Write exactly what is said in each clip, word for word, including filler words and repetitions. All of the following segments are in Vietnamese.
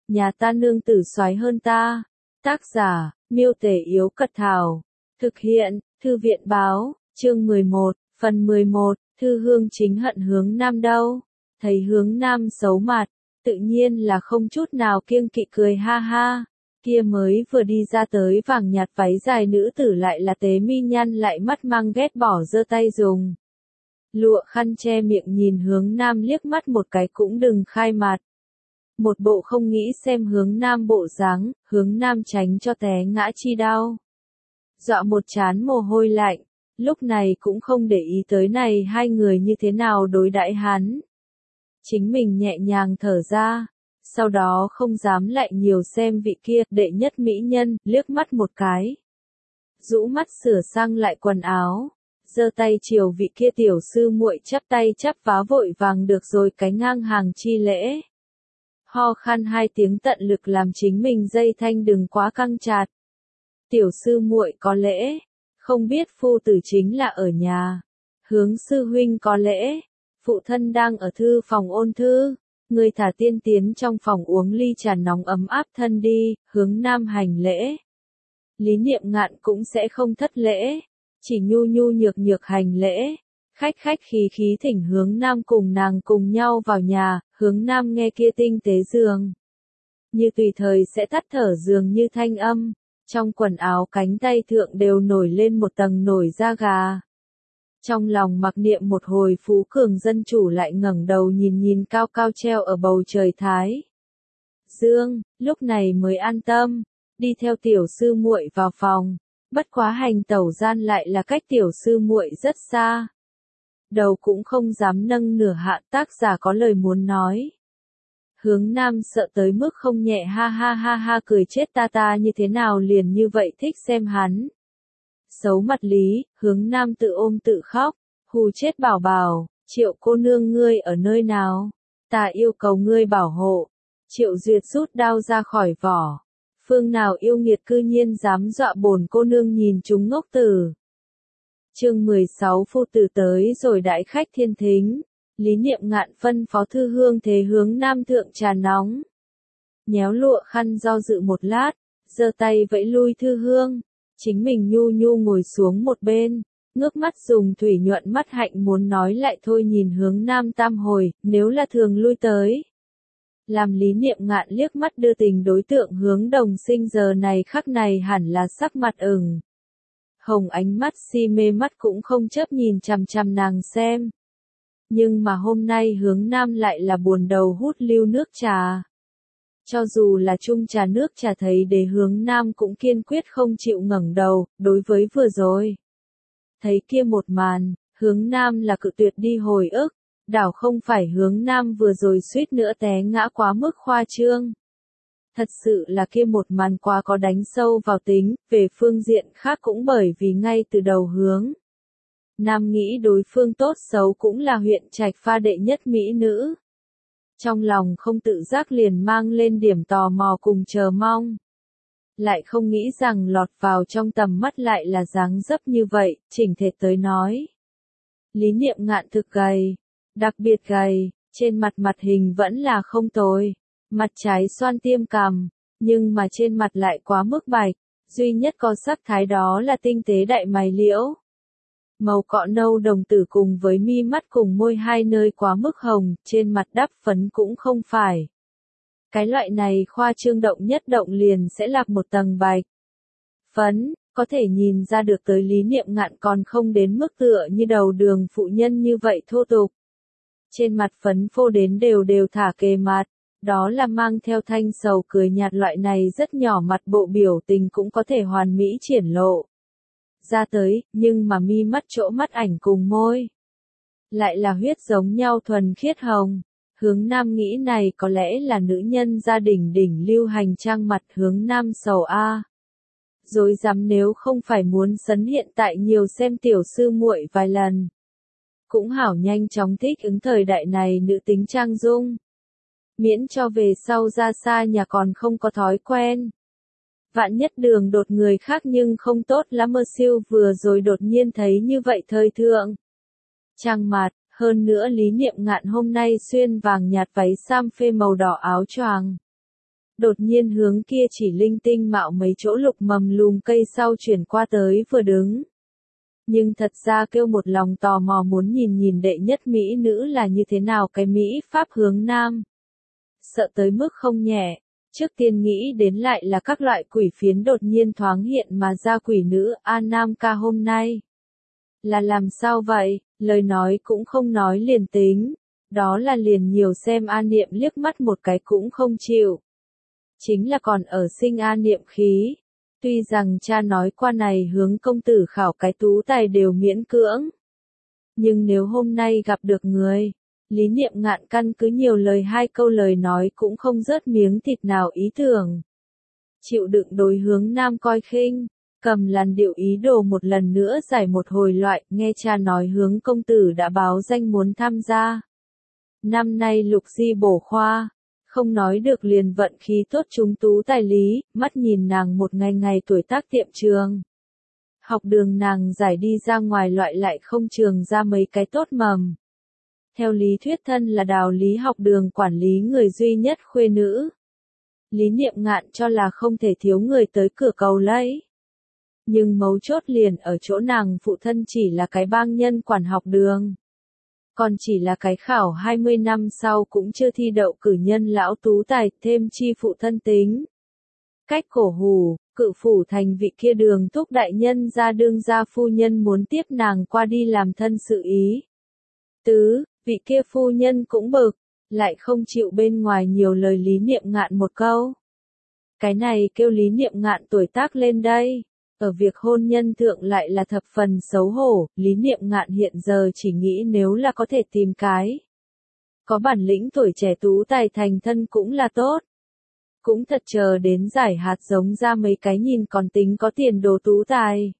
nhà ta nương tử soái hơn ta. Tác giả, Miêu Tể Yếu Cật Thảo. Thực hiện, Thư viện Báo, chương mười một, phần mười một, Thư Hương chính hận Hướng Nam đâu. Thấy Hướng Nam xấu mặt, tự nhiên là không chút nào kiêng kỵ cười ha ha. Kia mới vừa đi ra tới vàng nhạt váy dài nữ tử lại là tế mi nhăn lại mắt mang ghét bỏ giơ tay dùng lụa khăn che miệng nhìn Hướng Nam liếc mắt một cái cũng đừng khai mặt. Một bộ không nghĩ xem Hướng Nam bộ dáng, Hướng Nam tránh cho té ngã chi đau. Dọa một trán mồ hôi lạnh, lúc này cũng không để ý tới này hai người như thế nào đối đãi hắn. Chính mình nhẹ nhàng thở ra, sau đó không dám lại nhiều xem vị kia, đệ nhất mỹ nhân, liếc mắt một cái. Rũ mắt sửa sang lại quần áo, giơ tay chiều vị kia tiểu sư muội chắp tay chắp vá vội vàng được rồi cái ngang hàng chi lễ. Ho khan hai tiếng tận lực làm chính mình dây thanh đừng quá căng chặt. Tiểu sư muội có lễ, không biết phu tử chính là ở nhà. Hướng sư huynh có lễ, phụ thân đang ở thư phòng ôn thư. Người thả tiên tiến trong phòng uống ly trà nóng ấm áp thân đi, Hướng Nam hành lễ. Lý Niệm Ngạn cũng sẽ không thất lễ, chỉ nhu nhu nhược nhược hành lễ. Khách khách khí khí thỉnh Hướng Nam cùng nàng cùng nhau vào nhà, Hướng Nam nghe kia tinh tế giường. Như tùy thời sẽ tắt thở dường như thanh âm, trong quần áo cánh tay thượng đều nổi lên một tầng nổi da gà. Trong lòng mặc niệm một hồi phú cường dân chủ lại ngẩng đầu nhìn nhìn cao cao treo ở bầu trời thái dương, lúc này mới an tâm, đi theo tiểu sư muội vào phòng, bất quá hành tẩu gian lại là cách tiểu sư muội rất xa. Đầu cũng không dám nâng nửa hạ, tác giả có lời muốn nói. Hướng Nam sợ tới mức không nhẹ ha ha ha ha cười chết ta ta như thế nào liền như vậy thích xem hắn. Xấu mặt Lý, Hướng Nam tự ôm tự khóc, hù chết bảo bảo, Triệu cô nương ngươi ở nơi nào, ta yêu cầu ngươi bảo hộ. Triệu Duyệt rút đao ra khỏi vỏ, phương nào yêu nghiệt cư nhiên dám dọa bổn cô nương nhìn chúng ngốc tử. Chương mười sáu phu tử tới rồi đãi khách thiên thính, Lý Niệm Ngạn phân phó Thư Hương thế Hướng Nam thượng trà nóng. Nhéo lụa khăn do dự một lát, giơ tay vẫy lui Thư Hương. Chính mình nhu nhu ngồi xuống một bên, ngước mắt dùng thủy nhuận mắt hạnh muốn nói lại thôi nhìn Hướng Nam tam hồi, nếu là thường lui tới. Làm Lý Niệm Ngạn liếc mắt đưa tình đối tượng Hướng Đồng Sinh giờ này khắc này hẳn là sắc mặt ửng hồng, ánh mắt si mê mắt cũng không chớp nhìn chằm chằm nàng xem. Nhưng mà hôm nay Hướng Nam lại là buồn đầu hút lưu nước trà. Cho dù là chung trà nước trà thấy để Hướng Nam cũng kiên quyết không chịu ngẩng đầu, đối với vừa rồi. Thấy kia một màn, Hướng Nam là cự tuyệt đi hồi ức, đảo không phải Hướng Nam vừa rồi suýt nữa té ngã quá mức khoa trương. Thật sự là kia một màn quá có đánh sâu vào tính, về phương diện khác cũng bởi vì ngay từ đầu Hướng Nam nghĩ đối phương tốt xấu cũng là huyện Trạch Pha đệ nhất mỹ nữ. Trong lòng không tự giác liền mang lên điểm tò mò cùng chờ mong. Lại không nghĩ rằng lọt vào trong tầm mắt lại là dáng dấp như vậy, chỉnh thể tới nói. Lý Niệm Ngạn thực gầy, đặc biệt gầy, trên mặt mặt hình vẫn là không tồi, mặt trái xoan tiêm cằm, nhưng mà trên mặt lại quá mức bạch, duy nhất có sắc thái đó là tinh tế đại mày liễu. Màu cọ nâu đồng tử cùng với mi mắt cùng môi hai nơi quá mức hồng, trên mặt đắp phấn cũng không phải. Cái loại này khoa trương động nhất động liền sẽ lạc một tầng bạch phấn, có thể nhìn ra được tới Lý Niệm Ngạn còn không đến mức tựa như đầu đường phụ nhân như vậy thô tục. Trên mặt phấn phô đến đều đều thả kề mặt, đó là mang theo thanh sầu cười nhạt loại này rất nhỏ mặt bộ biểu tình cũng có thể hoàn mỹ triển lộ ra tới, nhưng mà mi mắt chỗ mắt ảnh cùng môi lại là huyết giống nhau thuần khiết hồng. Hướng Nam nghĩ này có lẽ là nữ nhân gia đình đỉnh lưu hành trang mặt Hướng Nam sầu a. Rồi dám nếu không phải muốn sấn hiện tại nhiều xem tiểu sư muội vài lần. Cũng hảo nhanh chóng thích ứng thời đại này nữ tính trang dung. Miễn cho về sau ra xa nhà còn không có thói quen. Vạn nhất đường đột người khác nhưng không tốt lắm mơ siêu vừa rồi đột nhiên thấy như vậy thời thượng. Trang mặt, hơn nữa Lý Niệm Ngạn hôm nay xuyên vàng nhạt váy sam phê màu đỏ áo choàng. đột nhiên hướng kia chỉ linh tinh mạo mấy chỗ lục mầm lùm cây sau chuyển qua tới vừa đứng. Nhưng thật ra kêu một lòng tò mò muốn nhìn nhìn đệ nhất mỹ nữ là như thế nào cái Mỹ Pháp hướng Nam. Sợ tới mức không nhẹ, trước tiên nghĩ đến lại là các loại quỷ phiến đột nhiên thoáng hiện mà ra quỷ nữ A Nam ca hôm nay. Là làm sao vậy, lời nói cũng không nói liền tính, đó là liền nhiều xem A Niệm liếc mắt một cái cũng không chịu. Chính là còn ở sinh A Niệm khí. Tuy rằng cha nói qua này hướng công tử khảo cái tú tài đều miễn cưỡng. Nhưng nếu hôm nay gặp được người, Lý Niệm Ngạn căn cứ nhiều lời hai câu lời nói cũng không rớt miếng thịt nào ý tưởng. Chịu đựng đối hướng Nam coi khinh, cầm làn điệu ý đồ một lần nữa giải một hồi loại, nghe cha nói hướng công tử đã báo danh muốn tham gia. Năm nay lục di bổ khoa. Không nói được liền vận khí tốt chúng tú tài lý, mắt nhìn nàng một ngày ngày tuổi tác tiệm trường. Học đường nàng giải đi ra ngoài loại lại không trường ra mấy cái tốt mầm. Theo lý thuyết thân là đào lý học đường quản lý người duy nhất khuê nữ. Lý Niệm Ngạn cho là không thể thiếu người tới cửa cầu lấy. Nhưng mấu chốt liền ở chỗ nàng phụ thân chỉ là cái bang nhân quản học đường. Còn chỉ là cái khảo hai mươi năm sau cũng chưa thi đậu cử nhân lão tú tài, thêm chi phụ thân tính. Cách cổ hủ, cự phủ thành vị kia đường thúc đại nhân ra đương gia phu nhân muốn tiếp nàng qua đi làm thân sự ý. Tứ, vị kia phu nhân cũng bực, lại không chịu bên ngoài nhiều lời Lý Niệm Ngạn một câu. Cái này kêu Lý Niệm Ngạn tuổi tác lên đây. Ở việc hôn nhân thượng lại là thập phần xấu hổ, Lý Niệm Ngạn hiện giờ chỉ nghĩ nếu là có thể tìm cái. Có bản lĩnh tuổi trẻ tú tài thành thân cũng là tốt. Cũng thật chờ đến giải hạt giống ra mấy cái nhìn còn tính có tiền đồ tú tài.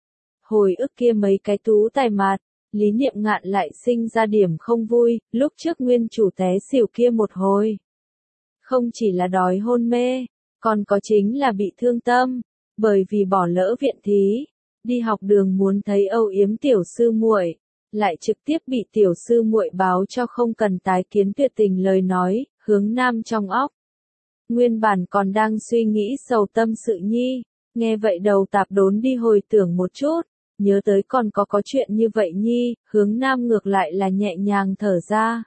Hồi ức kia mấy cái tú tài mặt, Lý Niệm Ngạn lại sinh ra điểm không vui, lúc trước nguyên chủ té xỉu kia một hồi. Không chỉ là đói hôn mê, còn có chính là bị thương tâm. Bởi vì bỏ lỡ viện thí, đi học đường muốn thấy âu yếm tiểu sư muội, lại trực tiếp bị tiểu sư muội báo cho không cần tái kiến tuyệt tình lời nói, hướng Nam trong óc. Nguyên bản còn đang suy nghĩ sầu tâm sự nhi, nghe vậy đầu tạp đốn đi hồi tưởng một chút, nhớ tới còn có có chuyện như vậy nhi, hướng Nam ngược lại là nhẹ nhàng thở ra.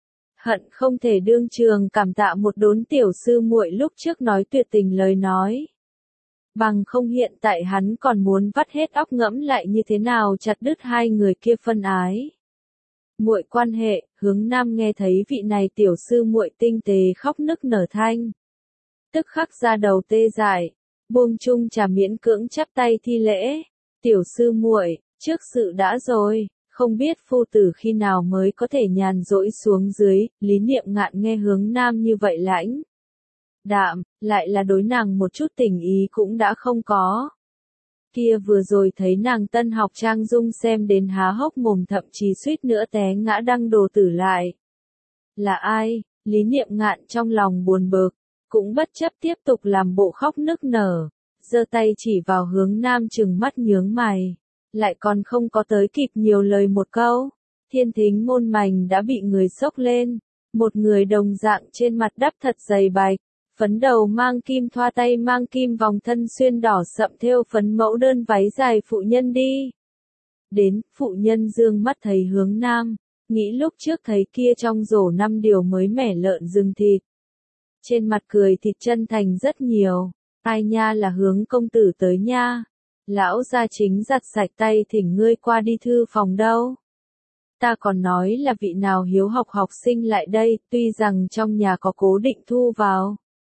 Hận không thể đương trường cảm tạ một đốn tiểu sư muội lúc trước nói tuyệt tình lời nói. Bằng không hiện tại hắn còn muốn vắt hết óc ngẫm lại như thế nào chặt đứt hai người kia phân ái. Muội quan hệ, hướng Nam nghe thấy vị này tiểu sư muội tinh tế khóc nức nở thanh. Tức khắc ra đầu tê dại, buông chung trà miễn cưỡng chắp tay thi lễ. Tiểu sư muội, trước sự đã rồi, không biết phu tử khi nào mới có thể nhàn rỗi xuống dưới, Lý Niệm Ngạn nghe hướng Nam như vậy lãnh. Đạm, lại là đối nàng một chút tình ý cũng đã không có. Kia vừa rồi thấy nàng tân học trang dung xem đến há hốc mồm thậm chí suýt nữa té ngã đăng đồ tử lại. Là ai? Lý Niệm Ngạn trong lòng buồn bực, cũng bất chấp tiếp tục làm bộ khóc nức nở, giơ tay chỉ vào hướng Nam trừng mắt nhướng mày, lại còn không có tới kịp nhiều lời một câu, thiên thính môn mảnh đã bị người xốc lên, một người đồng dạng trên mặt đắp thật dày bạch. Phấn đầu mang kim thoa tay mang kim vòng thân xuyên đỏ sậm thêu phấn mẫu đơn váy dài phụ nhân đi. Đến, phụ nhân dương mắt thấy hướng Nam, nghĩ lúc trước thấy kia trong rổ năm điều mới mẻ lợn rừng thịt. Trên mặt cười thịt chân thành rất nhiều, ai nha là hướng công tử tới nha. Lão gia chính giặt sạch tay thỉnh ngươi qua đi thư phòng đâu. Ta còn nói là vị nào hiếu học học sinh lại đây, tuy rằng trong nhà có cố định thu vào.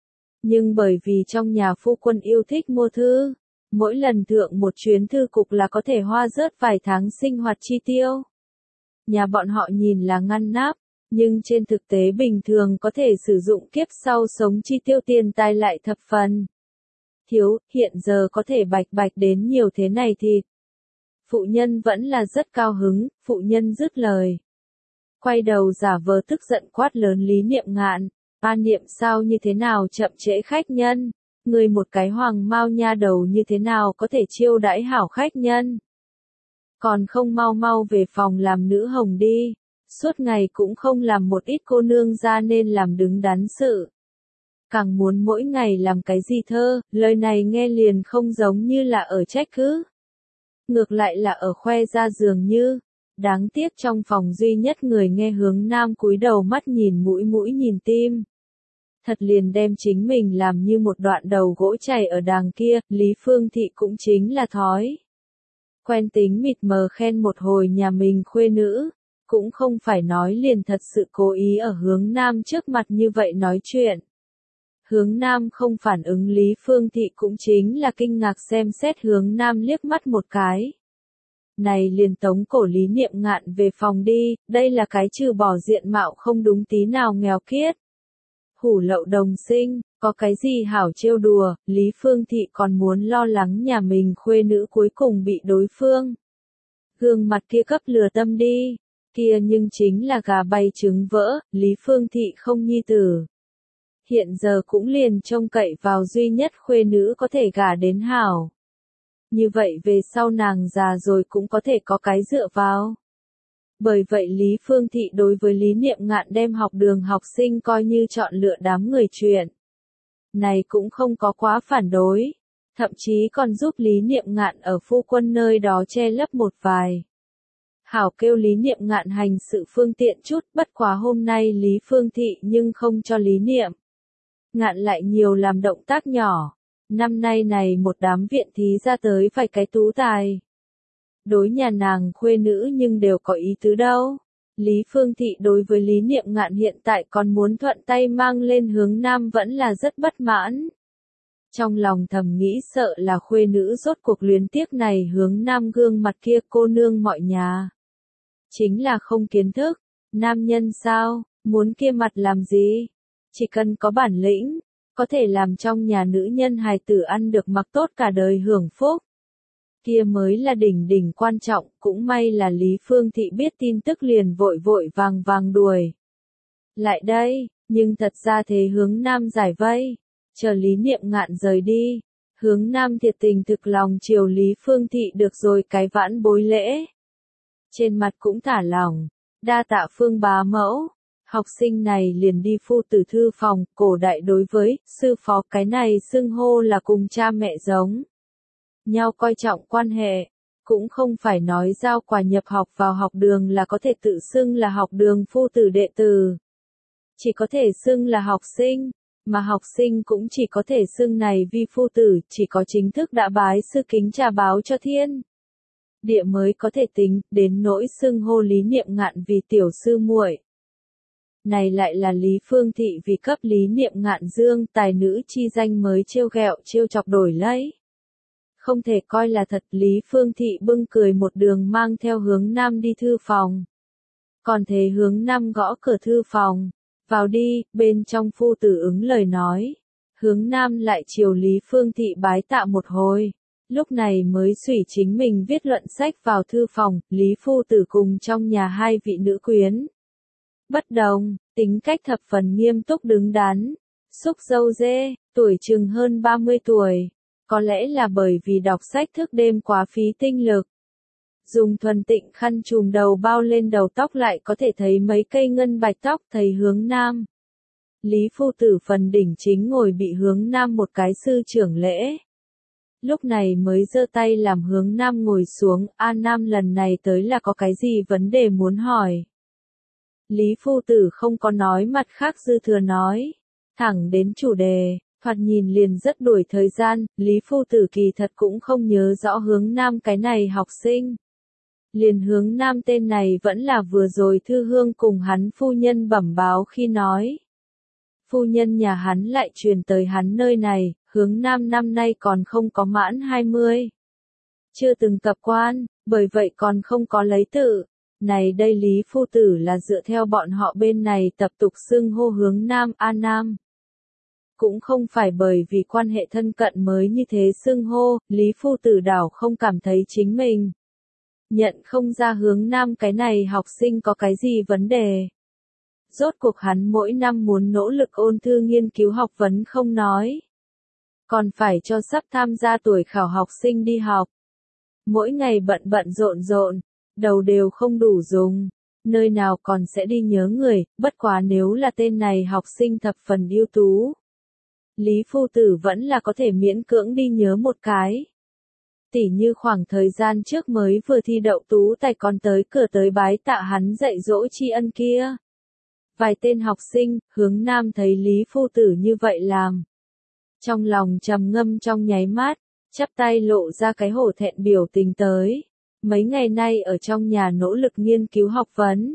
Nhưng bởi vì trong nhà phu quân yêu thích mua thư, mỗi lần thượng một chuyến thư cục là có thể hoa rớt vài tháng sinh hoạt chi tiêu. Nhà bọn họ nhìn là ngăn nắp, nhưng trên thực tế bình thường có thể sử dụng kiếp sau sống chi tiêu tiền tài lại thập phần. Thiếu, hiện giờ có thể bạch bạch đến nhiều thế này thì. Phụ nhân vẫn là rất cao hứng, phụ nhân dứt lời. Quay đầu giả vờ tức giận quát lớn Lý Niệm Ngạn. A Niệm sao như thế nào chậm trễ khách nhân, người một cái hoàng mao nha đầu như thế nào có thể chiêu đãi hảo khách nhân. Còn không mau mau về phòng làm nữ hồng đi, suốt ngày cũng không làm một ít cô nương ra nên làm đứng đắn sự. càng muốn mỗi ngày làm cái gì thơ, lời này nghe liền không giống như là ở trách cứ. Ngược lại là ở khoe ra dường như. Đáng tiếc trong phòng duy nhất người nghe Hướng Nam cúi đầu mắt nhìn mũi mũi nhìn tim. Thật liền đem chính mình làm như một đoạn đầu gỗ chày ở đàng kia, Lý Phương Thị cũng chính là thói. Quen tính mịt mờ khen một hồi nhà mình khuê nữ, cũng không phải nói liền thật sự cố ý ở Hướng Nam trước mặt như vậy nói chuyện. Hướng Nam không phản ứng Lý Phương Thị cũng chính là kinh ngạc xem xét Hướng Nam liếc mắt một cái. Này liền tống cổ Lý Niệm Ngạn về phòng đi, đây là cái trừ bỏ diện mạo không đúng tí nào nghèo kiết. Hủ lậu đồng sinh, có cái gì hảo trêu đùa, Lý Phương Thị còn muốn lo lắng nhà mình khuê nữ cuối cùng bị đối phương. Gương mặt kia cấp lừa tâm đi, kia nhưng chính là gà bay trứng vỡ, Lý Phương Thị không nhi tử. Hiện giờ cũng liền trông cậy vào duy nhất khuê nữ có thể gả đến hảo. Như vậy về sau nàng già rồi cũng có thể có cái dựa vào. Bởi vậy Lý Phương Thị đối với Lý Niệm Ngạn đem học đường học sinh coi như chọn lựa đám người chuyện. Này cũng không có quá phản đối. Thậm chí còn giúp Lý Niệm Ngạn ở phu quân nơi đó che lấp một vài. Hảo kêu Lý Niệm Ngạn hành sự phương tiện chút, bất quá hôm nay Lý Phương Thị nhưng không cho Lý Niệm Ngạn lại nhiều làm động tác nhỏ. Năm nay này một đám viện thí ra tới vài cái tú tài. Đối nhà nàng khuê nữ nhưng đều có ý tứ đâu. Lý Phương Thị đối với Lý Niệm Ngạn hiện tại còn muốn thuận tay mang lên Hướng Nam vẫn là rất bất mãn. Trong lòng thầm nghĩ sợ là khuê nữ rốt cuộc luyến tiếc này Hướng Nam gương mặt kia cô nương mọi nhà. Chính là không kiến thức, nam nhân sao, muốn kia mặt làm gì? Chỉ cần có bản lĩnh, có thể làm trong nhà nữ nhân hài tử ăn được mặc tốt cả đời hưởng phúc. Kia mới là đỉnh đỉnh quan trọng, cũng may là Lý Phương Thị biết tin tức liền vội vội vàng vàng đuổi. Lại đây, nhưng thật ra thế Hướng Nam giải vây, chờ Lý Niệm Ngạn rời đi. Hướng Nam thiệt tình thực lòng chiều Lý Phương Thị được rồi cái vãn bối lễ. Trên mặt cũng thả lòng, đa tạ Phương bá mẫu. Học sinh này liền đi phu tử thư phòng, cổ đại đối với sư phó cái này xưng hô là cùng cha mẹ giống nhau coi trọng quan hệ, cũng không phải nói giao quà nhập học vào học đường là có thể tự xưng là học đường phu tử đệ tử. Chỉ có thể xưng là học sinh, mà học sinh cũng chỉ có thể xưng này vi phu tử, chỉ có chính thức đã bái sư kính trà báo cho thiên địa mới có thể tính, đến nỗi xưng hô Lý Niệm Ngạn vì tiểu sư muội. Này lại là Lý Phương Thị vì cấp Lý Niệm Ngạn dương tài nữ chi danh mới trêu ghẹo trêu chọc đổi lấy. Không thể coi là thật, Lý Phương Thị bưng cười một đường mang theo Hướng Nam đi thư phòng. Còn thế Hướng Nam gõ cửa thư phòng, vào đi, bên trong phu tử ứng lời nói. Hướng Nam lại chiều Lý Phương Thị bái tạ một hồi. Lúc này mới xủy chính mình viết luận sách vào thư phòng, Lý Phu Tử cùng trong nhà hai vị nữ quyến. Bất đồng, tính cách thập phần nghiêm túc đứng đắn, xúc râu dê, tuổi chừng hơn ba mươi tuổi. Có lẽ là bởi vì đọc sách thức đêm quá phí tinh lực. Dùng thuần tịnh khăn trùm đầu bao lên đầu tóc lại có thể thấy mấy cây ngân bạch tóc thầy Hướng Nam. Lý Phu Tử phần đỉnh chính ngồi bị Hướng Nam một cái sư trưởng lễ. Lúc này mới giơ tay làm Hướng Nam ngồi xuống, A Nam lần này tới là có cái gì vấn đề muốn hỏi. Lý Phu Tử không có nói mặt khác dư thừa nói, thẳng đến chủ đề, thoạt nhìn liền rất đuổi thời gian, Lý Phu Tử kỳ thật cũng không nhớ rõ Hướng Nam cái này học sinh. Liền Hướng Nam tên này vẫn là vừa rồi Thư Hương cùng hắn phu nhân bẩm báo khi nói. Phu nhân nhà hắn lại truyền tới hắn nơi này, Hướng Nam năm nay còn không có mãn hai mươi. Chưa từng tập quan, bởi vậy còn không có lấy tự. Này đây Lý Phu Tử là dựa theo bọn họ bên này tập tục xưng hô Hướng Nam A Nam. Cũng không phải bởi vì quan hệ thân cận mới như thế xưng hô, Lý Phu Tử đảo không cảm thấy chính mình nhận không ra Hướng Nam cái này học sinh có cái gì vấn đề. Rốt cuộc hắn mỗi năm muốn nỗ lực ôn thư nghiên cứu học vấn không nói. Còn phải cho sắp tham gia tuổi khảo học sinh đi học. Mỗi ngày bận bận rộn rộn, đầu đều không đủ dùng. Nơi nào còn sẽ đi nhớ người, bất quá nếu là tên này học sinh thập phần ưu tú. Lý phu tử vẫn là có thể miễn cưỡng đi nhớ một cái. Tỉ như khoảng thời gian trước mới vừa thi đậu tú tài còn tới cửa tới bái tạ hắn dạy dỗ tri ân kia. Vài tên học sinh, Hướng Nam thấy Lý phu tử như vậy làm. Trong lòng trầm ngâm trong nháy mắt, chắp tay lộ ra cái hổ thẹn biểu tình tới. Mấy ngày nay ở trong nhà nỗ lực nghiên cứu học vấn.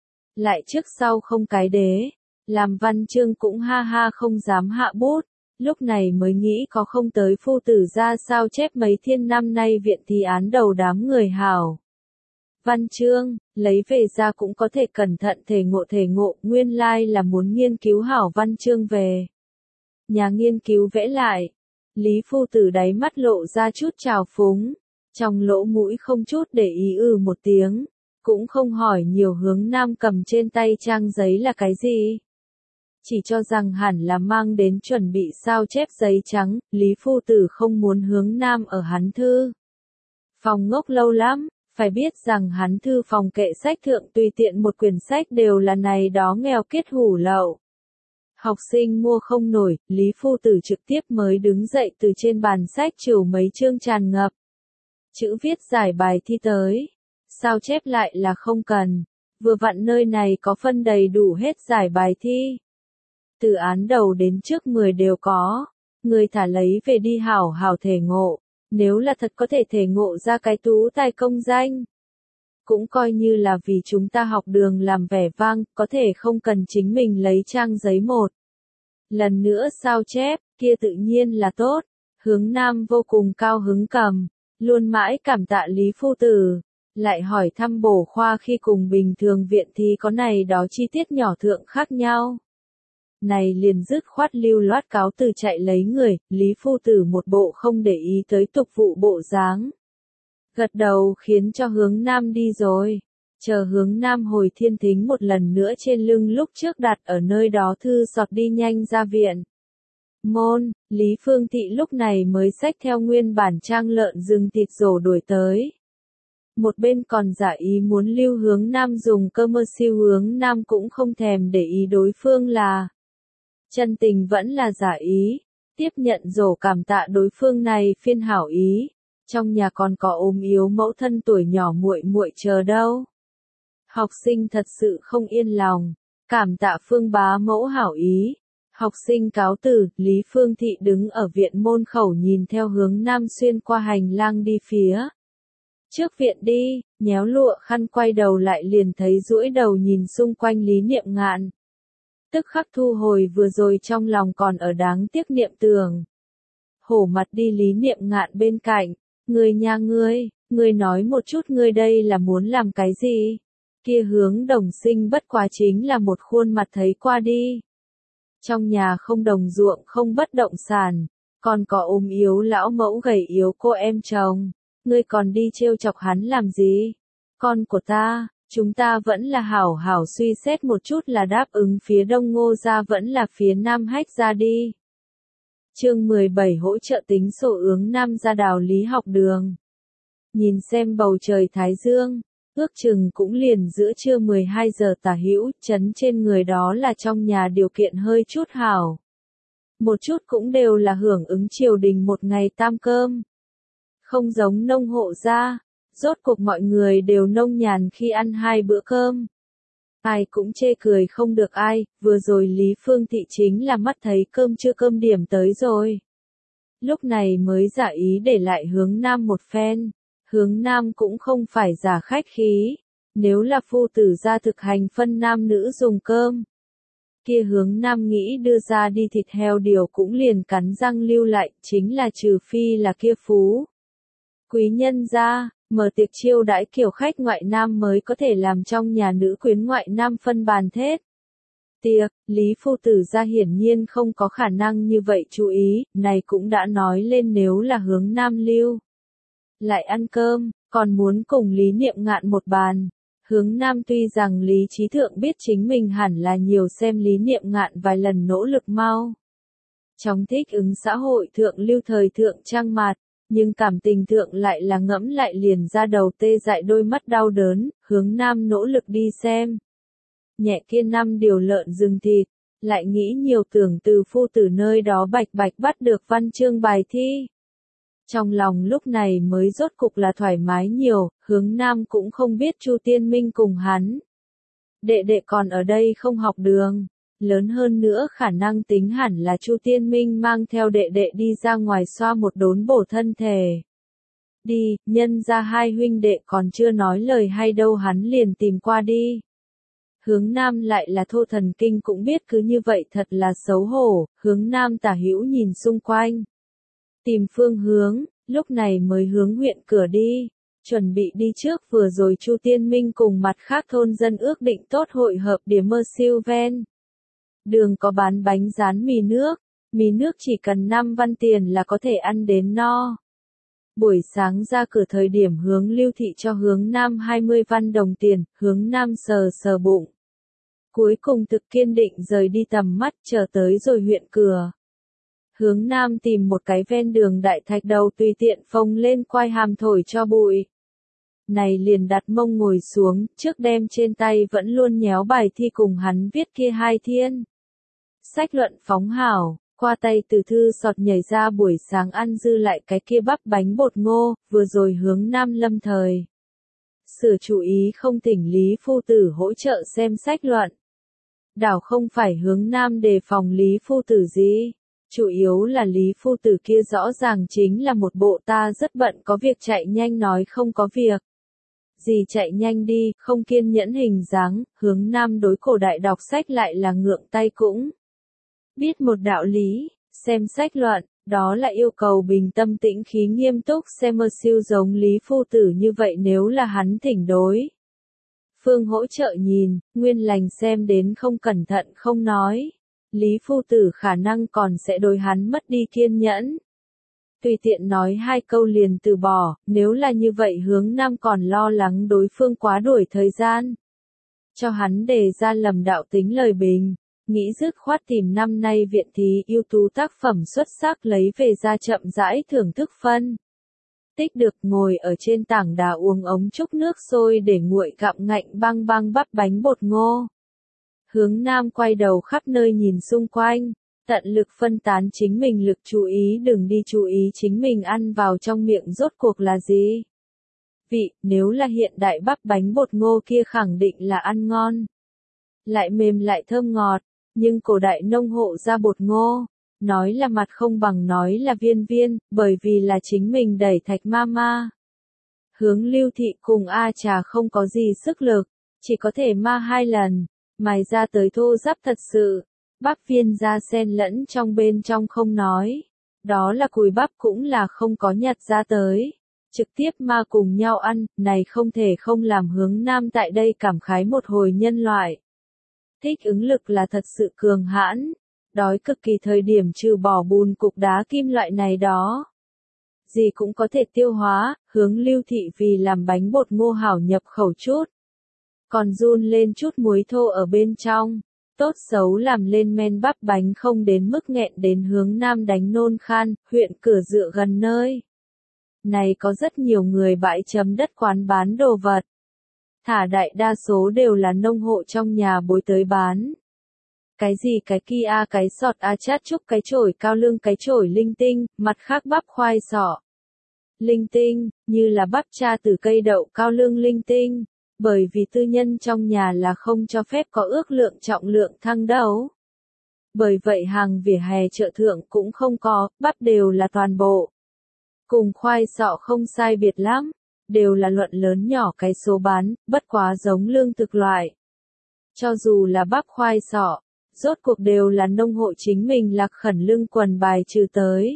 Lại trước sau không cái đế, làm văn chương cũng ha ha không dám hạ bút. Lúc này mới nghĩ có không tới phu tử ra sao chép mấy thiên năm nay viện thi án đầu đám người hảo. Văn chương, lấy về ra cũng có thể cẩn thận thể ngộ thể ngộ, nguyên lai là muốn nghiên cứu hảo văn chương về. Nhà nghiên cứu vẽ lại, Lý phu tử đáy mắt lộ ra chút trào phúng, trong lỗ mũi không chút để ý ừ một tiếng, cũng không hỏi nhiều. Hướng Nam cầm trên tay trang giấy là cái gì. Chỉ cho rằng hẳn là mang đến chuẩn bị sao chép giấy trắng, Lý phu tử không muốn Hướng Nam ở hắn thư phòng ngốc lâu lắm, phải biết rằng hắn thư phòng kệ sách thượng tùy tiện một quyển sách đều là này đó nghèo kiết hủ lậu. Học sinh mua không nổi, Lý phu tử trực tiếp mới đứng dậy từ trên bàn sách trừ mấy chương tràn ngập. Chữ viết giải bài thi tới, sao chép lại là không cần, vừa vặn nơi này có phân đầy đủ hết giải bài thi. Từ án đầu đến trước mười đều có, người thả lấy về đi hảo hảo thể ngộ, nếu là thật có thể thể ngộ ra cái tú tài công danh. Cũng coi như là vì chúng ta học đường làm vẻ vang, có thể không cần chính mình lấy trang giấy một lần nữa sao chép, kia tự nhiên là tốt. Hướng Nam vô cùng cao hứng cầm, luôn mãi cảm tạ Lý phu tử, lại hỏi thăm bổ khoa khi cùng bình thường viện thì có này đó chi tiết nhỏ thượng khác nhau. Này liền dứt khoát lưu loát cáo từ chạy lấy người, Lý phu tử một bộ không để ý tới tục vụ bộ dáng. Gật đầu khiến cho Hướng Nam đi rồi, chờ Hướng Nam hồi thiên thính một lần nữa trên lưng lúc trước đặt ở nơi đó thư sọt đi nhanh ra viện. Môn, Lý Phương Thị lúc này mới xách theo nguyên bản trang lợn rừng thịt rổ đuổi tới. Một bên còn giả ý muốn lưu Hướng Nam dùng cơ mơ siêu, Hướng Nam cũng không thèm để ý đối phương là chân tình vẫn là giả ý, tiếp nhận rổ cảm tạ đối phương này phiên hảo ý. Trong nhà còn có ốm yếu mẫu thân tuổi nhỏ muội muội chờ đâu. Học sinh thật sự không yên lòng, cảm tạ Phương bá mẫu hảo ý. Học sinh cáo từ, Lý Phương Thị đứng ở viện môn khẩu nhìn theo Hướng Nam xuyên qua hành lang đi phía trước viện đi, nhéo lụa khăn quay đầu lại liền thấy duỗi đầu nhìn xung quanh Lý Niệm Ngạn. Tức khắc thu hồi vừa rồi trong lòng còn ở đáng tiếc niệm tưởng. Hổ mặt đi Lý Niệm Ngạn bên cạnh, người nhà ngươi, ngươi nói một chút ngươi đây là muốn làm cái gì? Kia Hướng Đồng Sinh bất quá chính là một khuôn mặt thấy qua đi. Trong nhà không đồng ruộng không bất động sản, còn có ốm yếu lão mẫu gầy yếu cô em chồng, ngươi còn đi trêu chọc hắn làm gì? Con của ta, chúng ta vẫn là hảo hảo suy xét một chút là đáp ứng phía đông Ngô gia vẫn là phía nam Hách gia đi. Chương mười bảy hỗ trợ tính sổ ướng Nam gia đào Lý học đường. Nhìn xem bầu trời thái dương, ước chừng cũng liền giữa trưa mười hai giờ tả hữu, chấn trên người đó là trong nhà điều kiện hơi chút hảo. Một chút cũng đều là hưởng ứng triều đình một ngày tam cơm. Không giống nông hộ gia, rốt cuộc mọi người đều nông nhàn khi ăn hai bữa cơm. Ai cũng chê cười không được ai, vừa rồi Lý Phương Thị chính là mắt thấy cơm chưa cơm điểm tới rồi. Lúc này mới giả ý để lại Hướng Nam một phen. Hướng Nam cũng không phải giả khách khí, nếu là phu tử gia thực hành phân nam nữ dùng cơm. Kia Hướng Nam nghĩ đưa ra đi thịt heo điều cũng liền cắn răng lưu lại, chính là trừ phi là kia phú quý nhân gia, mở tiệc chiêu đãi kiểu khách ngoại nam mới có thể làm trong nhà nữ quyến ngoại nam phân bàn thết. Tiệc, Lý phu tử gia hiển nhiên không có khả năng như vậy chú ý, này cũng đã nói lên nếu là Hướng Nam lưu lại ăn cơm, còn muốn cùng Lý Niệm Ngạn một bàn. Hướng Nam tuy rằng Lý Trí Thượng biết chính mình hẳn là nhiều xem Lý Niệm Ngạn vài lần nỗ lực mau trong thích ứng xã hội thượng lưu thời thượng trang mạt, nhưng cảm tình thượng lại là ngẫm lại liền ra đầu tê dại đôi mắt đau đớn. Hướng Nam nỗ lực đi xem nhẹ kia năm điều lợn rừng thịt, lại nghĩ nhiều tưởng từ phu tử nơi đó bạch bạch bắt được văn chương bài thi. Trong lòng lúc này mới rốt cục là thoải mái nhiều, Hướng Nam cũng không biết Chu Tiên Minh cùng hắn. Đệ đệ còn ở đây không học đường, lớn hơn nữa khả năng tính hẳn là Chu Tiên Minh mang theo đệ đệ đi ra ngoài xoa một đốn bổ thân thể. Đi, nhân ra hai huynh đệ còn chưa nói lời hay đâu hắn liền tìm qua đi. Hướng Nam lại là thô thần kinh cũng biết cứ như vậy thật là xấu hổ, Hướng Nam tả hữu nhìn xung quanh. Tìm phương hướng, lúc này mới hướng huyện cửa đi, chuẩn bị đi trước vừa rồi Chu Tiên Minh cùng mặt khác thôn dân ước định tốt hội hợp điểm mơ siêu ven. Đường có bán bánh rán mì nước, mì nước chỉ cần năm văn tiền là có thể ăn đến no. Buổi sáng ra cửa thời điểm Hướng Lưu Thị cho Hướng Nam hai mươi văn đồng tiền, Hướng Nam sờ sờ bụng. Cuối cùng thực kiên định rời đi tầm mắt chờ tới rồi huyện cửa. Hướng Nam tìm một cái ven đường đại thạch đầu tùy tiện phồng lên quai hàm thổi cho bụi. Này liền đặt mông ngồi xuống, trước đem trên tay vẫn luôn nhéo bài thi cùng hắn viết kia hai thiên. Sách luận phóng hảo, qua tay từ thư sọt nhảy ra buổi sáng ăn dư lại cái kia bắp bánh bột ngô, vừa rồi Hướng Nam lâm thời. Sửa chú ý không thỉnh Lý Phu Tử hỗ trợ xem sách luận. Đảo không phải Hướng Nam đề phòng Lý Phu Tử gì. Chủ yếu là Lý Phu Tử kia rõ ràng chính là một bộ ta rất bận có việc chạy nhanh nói không có việc. Gì chạy nhanh đi, không kiên nhẫn hình dáng, Hướng Nam đối cổ đại đọc sách lại là ngượng tay cũng. Biết một đạo lý, xem sách luận, đó là yêu cầu bình tâm tĩnh khí nghiêm túc xem mơ siêu giống Lý Phu Tử như vậy nếu là hắn thỉnh đối. Phương hỗ trợ nhìn, nguyên lành xem đến không cẩn thận không nói. Lý Phu Tử khả năng còn sẽ đối hắn mất đi kiên nhẫn. Tùy tiện nói hai câu liền từ bỏ, nếu là như vậy Hướng Nam còn lo lắng đối phương quá đuổi thời gian. Cho hắn đề ra lầm đạo tính lời bình, nghĩ dứt khoát tìm năm nay viện thí ưu tú tác phẩm xuất sắc lấy về ra chậm rãi thưởng thức phân. Tích được ngồi ở trên tảng đá uống ống trúc nước sôi để nguội gặm ngạnh băng băng bắp bánh bột ngô. Hướng Nam quay đầu khắp nơi nhìn xung quanh, tận lực phân tán chính mình lực chú ý đừng đi chú ý chính mình ăn vào trong miệng rốt cuộc là gì. Vị, nếu là hiện đại bắp bánh bột ngô kia khẳng định là ăn ngon. Lại mềm lại thơm ngọt, nhưng cổ đại nông hộ ra bột ngô, nói là mặt không bằng nói là viên viên, bởi vì là chính mình đẩy thạch ma ma. Hướng Lưu Thị cùng A Trà không có gì sức lực, chỉ có thể ma hai lần. Mài ra tới thô ráp thật sự, bắp viên ra xen lẫn trong bên trong không nói. Đó là cùi bắp cũng là không có nhặt ra tới. Trực tiếp ma cùng nhau ăn, này không thể không làm Hướng Nam tại đây cảm khái một hồi nhân loại. Thích ứng lực là thật sự cường hãn, đói cực kỳ thời điểm trừ bỏ bùn cục đá kim loại này đó. Gì cũng có thể tiêu hóa, Hướng Lưu Thị vì làm bánh bột ngô hảo nhập khẩu chút. Còn run lên chút muối thô ở bên trong, tốt xấu làm lên men bắp bánh không đến mức nghẹn đến Hướng Nam đánh nôn khan, huyện cửa dựa gần nơi. Này có rất nhiều người bãi chấm đất quán bán đồ vật. Thả đại đa số đều là nông hộ trong nhà bối tới bán. Cái gì cái kia cái sọt a chát chúc cái chổi cao lương cái chổi linh tinh, mặt khác bắp khoai sọ. Linh tinh, như là bắp cha từ cây đậu cao lương linh tinh. Bởi vì tư nhân trong nhà là không cho phép có ước lượng trọng lượng thăng đấu. Bởi vậy hàng vỉa hè chợ thượng cũng không có, bắp đều là toàn bộ. Cùng khoai sọ không sai biệt lắm, đều là luận lớn nhỏ cái số bán, bất quá giống lương thực loại. Cho dù là bắp khoai sọ, rốt cuộc đều là nông hộ chính mình lạc khẩn lương quần bài trừ tới.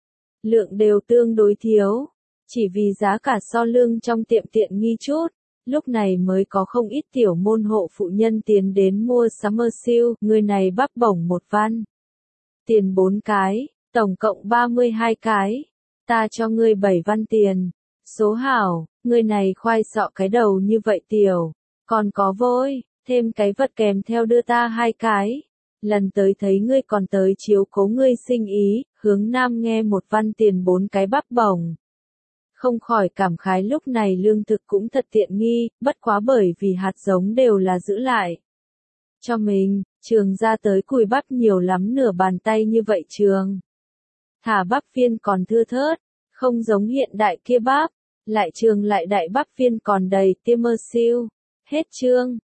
Lượng đều tương đối thiếu, chỉ vì giá cả so lương trong tiệm tiện nghi chút. Lúc này mới có không ít tiểu môn hộ phụ nhân tiến đến mua Summer Seal, người này bắp bổng một văn. Tiền bốn cái, tổng cộng ba mươi hai cái. Ta cho ngươi bảy văn tiền. Số hảo, người này khoai sọ cái đầu như vậy tiểu. Còn có vôi, thêm cái vật kèm theo đưa ta hai cái. Lần tới thấy ngươi còn tới chiếu cố ngươi sinh ý, Hướng Nam nghe một văn tiền bốn cái bắp bổng. Không khỏi cảm khái lúc này lương thực cũng thật tiện nghi, bất quá bởi vì hạt giống đều là giữ lại cho mình, Trường ra tới cùi bắp nhiều lắm nửa bàn tay như vậy trường. Thả bắp viên còn thưa thớt, không giống hiện đại kia bắp, lại trường lại đại bắp viên còn đầy tia mơ siêu. Hết chương.